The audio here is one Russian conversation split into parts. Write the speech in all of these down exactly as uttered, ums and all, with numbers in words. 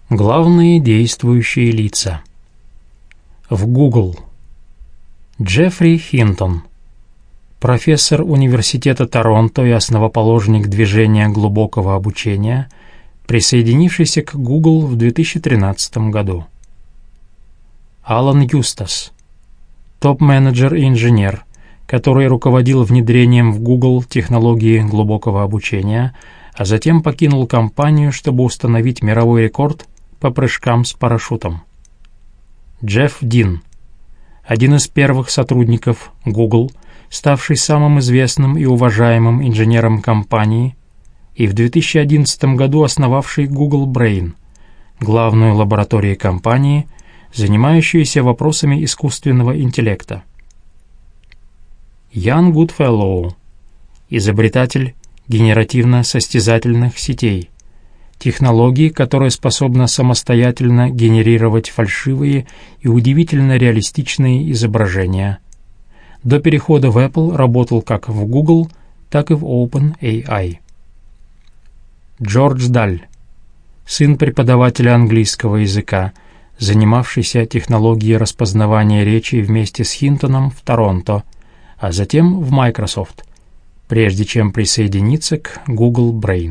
Главные действующие лица. В Google. Джеффри Хинтон, профессор Университета Торонто и основоположник движения глубокого обучения, присоединившийся к Google в две тысячи тринадцатом году. Алан Юстас, топ-менеджер и инженер, который руководил внедрением в Google технологии глубокого обучения, а затем покинул компанию, чтобы установить мировой рекорд по прыжкам с парашютом. Джефф Дин, один из первых сотрудников Google, ставший самым известным и уважаемым инженером компании, и в две тысячи одиннадцатом году основавший Google Brain, главную лабораторию компании, занимающуюся вопросами искусственного интеллекта. Ян Гудфеллоу, изобретатель генеративно-состязательных сетей, технологии, которая способна самостоятельно генерировать фальшивые и удивительно реалистичные изображения. До перехода в Apple работал как в Google, так и в OpenAI. Джордж Даль, сын преподавателя английского языка, занимавшийся технологией распознавания речи вместе с Хинтоном в Торонто, а затем в Microsoft, прежде чем присоединиться к Google Brain.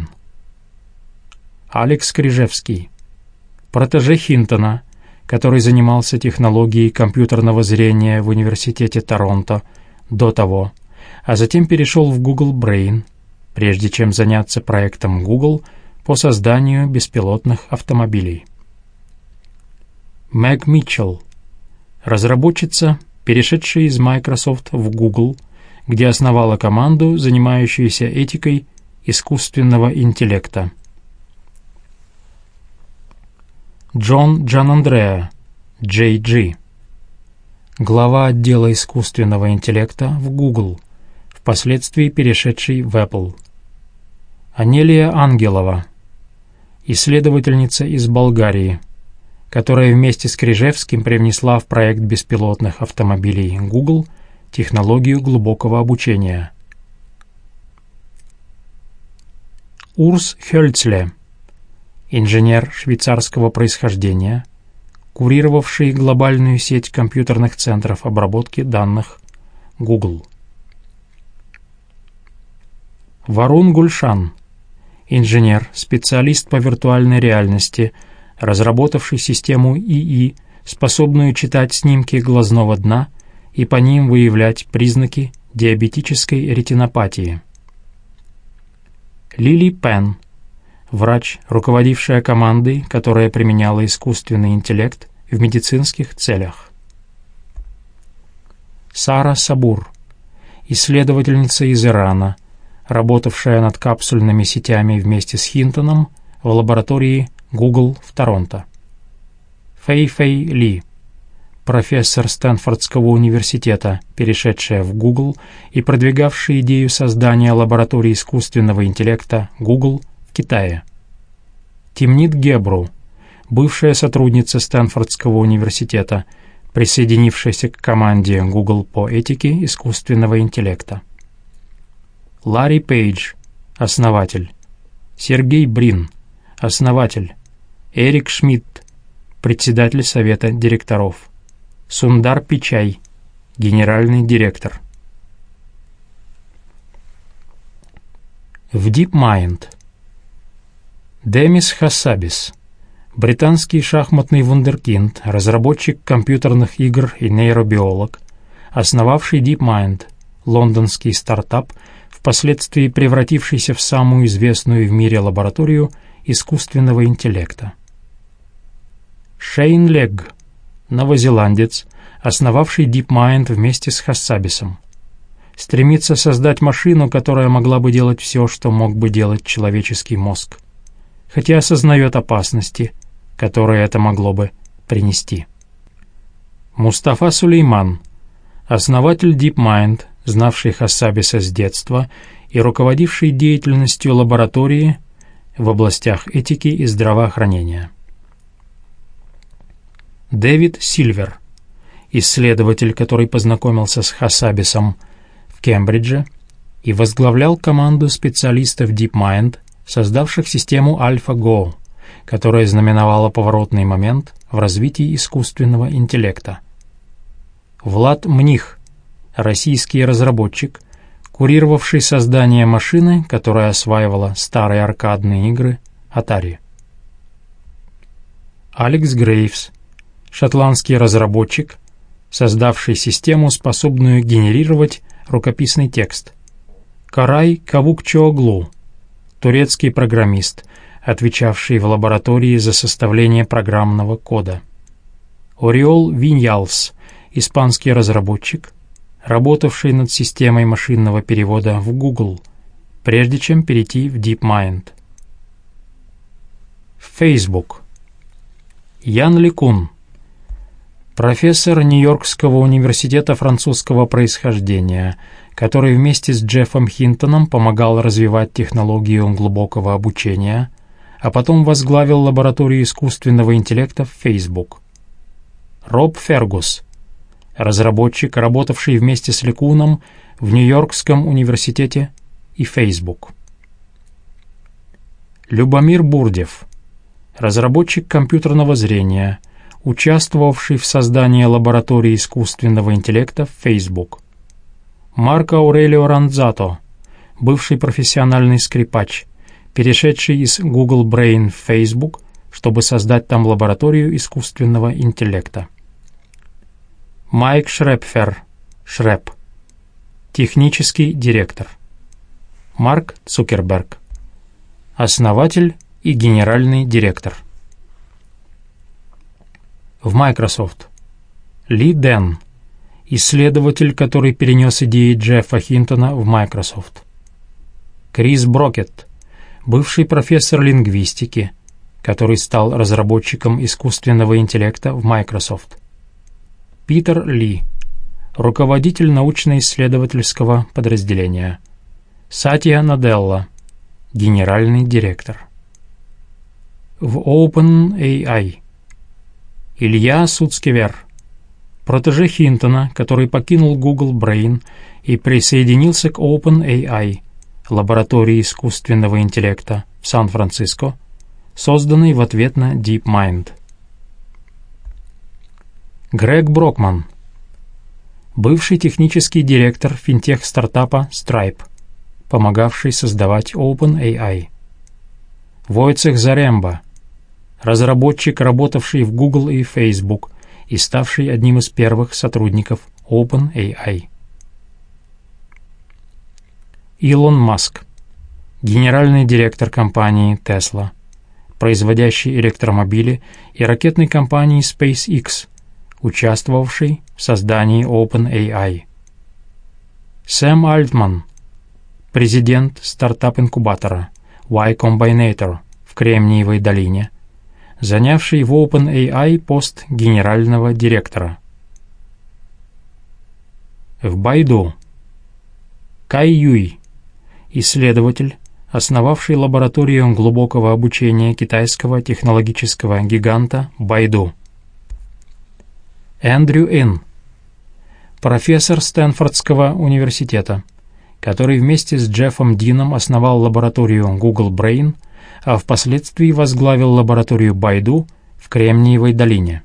Алекс Крижевский, протеже Хинтона, который занимался технологией компьютерного зрения в Университете Торонто до того, а затем перешел в Google Brain, прежде чем заняться проектом Google по созданию беспилотных автомобилей. Мэг Митчелл, разработчица, перешедшая из Microsoft в Google, где основала команду, занимающуюся этикой искусственного интеллекта. Джон Джанандреа, Джей Джи, глава отдела искусственного интеллекта в Google, впоследствии перешедший в Apple. Анелия Ангелова, исследовательница из Болгарии, которая вместе с Крижевским привнесла в проект беспилотных автомобилей Google технологию глубокого обучения. Урс Хёльцле, инженер швейцарского происхождения, курировавший глобальную сеть компьютерных центров обработки данных Google. Варун Гульшан, инженер, специалист по виртуальной реальности, разработавший систему ИИ, способную читать снимки глазного дна и по ним выявлять признаки диабетической ретинопатии. Лили Пен, врач, руководившая командой, которая применяла искусственный интеллект в медицинских целях. Сара Сабур, исследовательница из Ирана, работавшая над капсульными сетями вместе с Хинтоном в лаборатории Google в Торонто. Фэй Фэй Ли, профессор Стэнфордского университета, перешедшая в Google и продвигавшая идею создания лаборатории искусственного интеллекта Google в Китае. Тимнит Гебру, бывшая сотрудница Стэнфордского университета, присоединившаяся к команде Google по этике искусственного интеллекта. Ларри Пейдж, основатель. Сергей Брин, основатель. Эрик Шмидт, председатель совета директоров. Сундар Пичай, генеральный директор. В DeepMind. Демис Хассабис, британский шахматный вундеркинд, разработчик компьютерных игр и нейробиолог, основавший DeepMind, лондонский стартап, впоследствии превратившийся в самую известную в мире лабораторию искусственного интеллекта. Шейн Легг, новозеландец, основавший DeepMind вместе с Хассабисом, стремится создать машину, которая могла бы делать все, что мог бы делать человеческий мозг, хотя осознает опасности, которые это могло бы принести. Мустафа Сулейман, основатель DeepMind, знавший Хассабиса с детства и руководивший деятельностью лаборатории в областях этики и здравоохранения. Дэвид Сильвер, исследователь, который познакомился с Хассабисом в Кембридже и возглавлял команду специалистов DeepMind, создавших систему AlphaGo, которое знаменовало поворотный момент в развитии искусственного интеллекта. Влад Мних, российский разработчик, курировавший создание машины, которая осваивала старые аркадные игры Atari. Алекс Грейвс, шотландский разработчик, создавший систему, способную генерировать рукописный текст. Карай Кавукчооглу, турецкий программист, отвечавший в лаборатории за составление программного кода. Ориол Виньялс, испанский разработчик, работавший над системой машинного перевода в Google, прежде чем перейти в DeepMind. Facebook. Ян Ликун, профессор Нью-Йоркского университета французского происхождения, который вместе с Джеффом Хинтоном помогал развивать технологию глубокого обучения, а потом возглавил лабораторию искусственного интеллекта в Facebook. Роб Фергус, разработчик, работавший вместе с Ликуном в Нью-Йоркском университете и Facebook. Любомир Бурдев, разработчик компьютерного зрения, участвовавший в создании лаборатории искусственного интеллекта в Facebook. Марко Аурелио Ранзато, бывший профессиональный скрипач, перешедший из Google Brain в Facebook, чтобы создать там лабораторию искусственного интеллекта. Майк Шрепфер, Шреп, технический директор. Марк Цукерберг, основатель и генеральный директор. В Microsoft. Ли Дэн, исследователь, который перенес идеи Джеффа Хинтона в Microsoft. Крис Брокетт, бывший профессор лингвистики, который стал разработчиком искусственного интеллекта в Microsoft. Питер Ли, руководитель научно-исследовательского подразделения. Сатья Наделла, генеральный директор. В OpenAI. Илья Суцкевер, протеже Хинтона, который покинул Google Brain и присоединился к OpenAI, лаборатории искусственного интеллекта в Сан-Франциско, созданной в ответ на DeepMind. Грег Брокман, бывший технический директор финтех-стартапа Stripe, помогавший создавать OpenAI. Войцех Заремба, разработчик, работавший в Google и Facebook и ставший одним из первых сотрудников OpenAI. Илон Маск, генеральный директор компании Tesla, производящей электромобили, и ракетной компании SpaceX, участвовавший в создании OpenAI. Сэм Альтман, президент стартап-инкубатора Y Combinator в Кремниевой долине, занявший в OpenAI пост генерального директора. В Baidu. Кай Юй, исследователь, основавший лабораторию глубокого обучения китайского технологического гиганта Baidu. Эндрю Ин, профессор Стэнфордского университета, который вместе с Джеффом Дином основал лабораторию Google Brain, а впоследствии возглавил лабораторию Baidu в Кремниевой долине.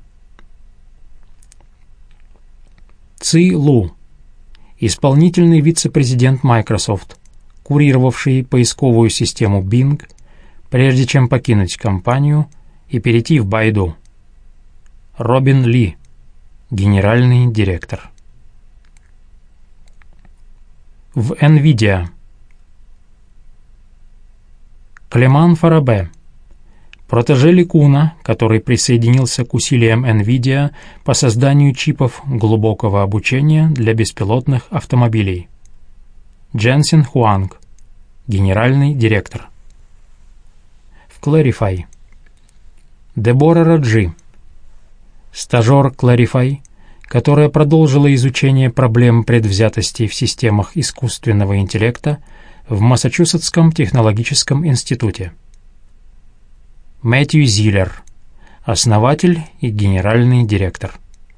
Ци Лу, исполнительный вице-президент Microsoft, курировавший поисковую систему Bing, прежде чем покинуть компанию и перейти в Baidu. Робин Ли, генеральный директор. В NVIDIA. Клеман Фарабе, протеже Ликуна, который присоединился к усилиям NVIDIA по созданию чипов глубокого обучения для беспилотных автомобилей. Дженсен Хуанг, генеральный директор. В Clarify. Дебора Раджи, стажер Clarify, которая продолжила изучение проблем предвзятости в системах искусственного интеллекта в Массачусетском технологическом институте. Мэтью Зиллер, основатель и генеральный директор.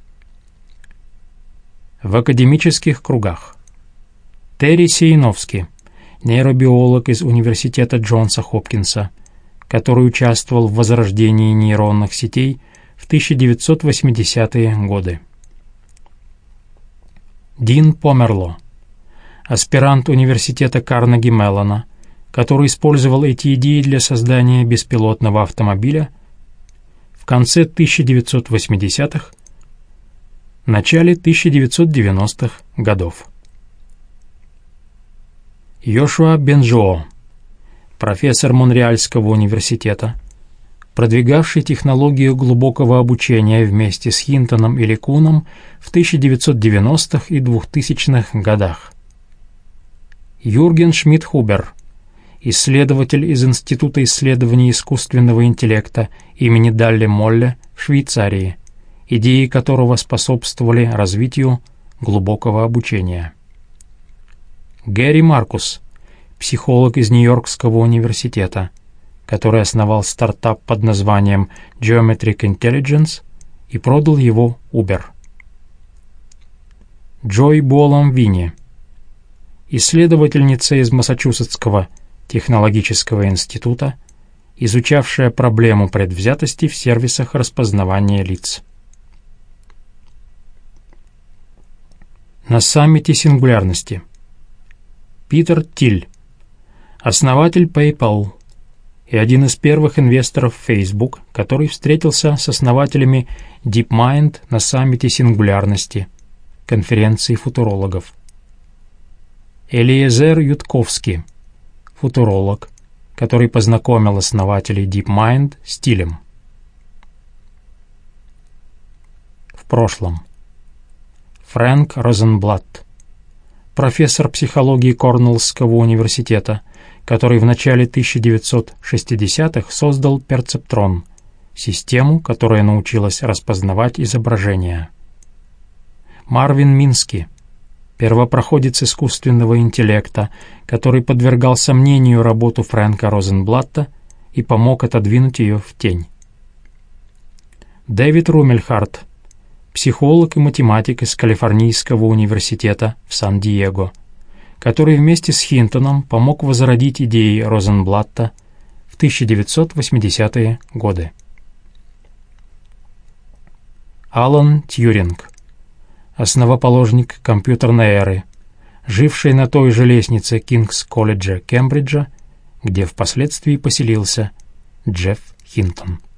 В академических кругах. Терри Сеиновски, нейробиолог из Университета Джонса Хопкинса, который участвовал в возрождении нейронных сетей в тысяча девятьсот восьмидесятые годы. Дин Померло, аспирант университета Карнеги Меллона, который использовал эти идеи для создания беспилотного автомобиля в конце тысяча девятьсот восьмидесятых, начале тысяча девятьсот девяностых годов. Йошуа Бенджоо, профессор Монреальского университета, продвигавший технологию глубокого обучения вместе с Хинтоном и Ликуном в тысяча девятьсот девяностых и двухтысячных годах. Юрген Шмидт-Хубер, исследователь из Института исследований искусственного интеллекта имени Далле Молле в Швейцарии, идеи которого способствовали развитию глубокого обучения. Гэри Маркус, психолог из Нью-Йоркского университета, который основал стартап под названием Geometric Intelligence и продал его Uber. Джой Буолам Винни, исследовательница из Массачусетского технологического института, изучавшая проблему предвзятости в сервисах распознавания лиц. На саммите сингулярности Питер Тиль, основатель PayPal и один из первых инвесторов в Facebook, который встретился с основателями DeepMind на саммите сингулярности, конференции футурологов. Элиезер Ютковский, футуролог, который познакомил основателей DeepMind с Тилем. В прошлом. Фрэнк Розенблат, профессор психологии Корнеллского университета, который в начале тысяча девятьсот шестидесятых создал перцептрон, систему, которая научилась распознавать изображения. Марвин Мински, первопроходец искусственного интеллекта, который подвергал сомнению работу Фрэнка Розенблатта и помог отодвинуть ее в тень. Дэвид Румельхарт, психолог и математик из Калифорнийского университета в Сан-Диего, который вместе с Хинтоном помог возродить идеи Розенблатта в тысяча девятьсот восьмидесятые годы. Алан Тьюринг, основоположник компьютерной эры, живший на той же лестнице Кингс-колледжа Кембриджа, где впоследствии поселился Джефф Хинтон.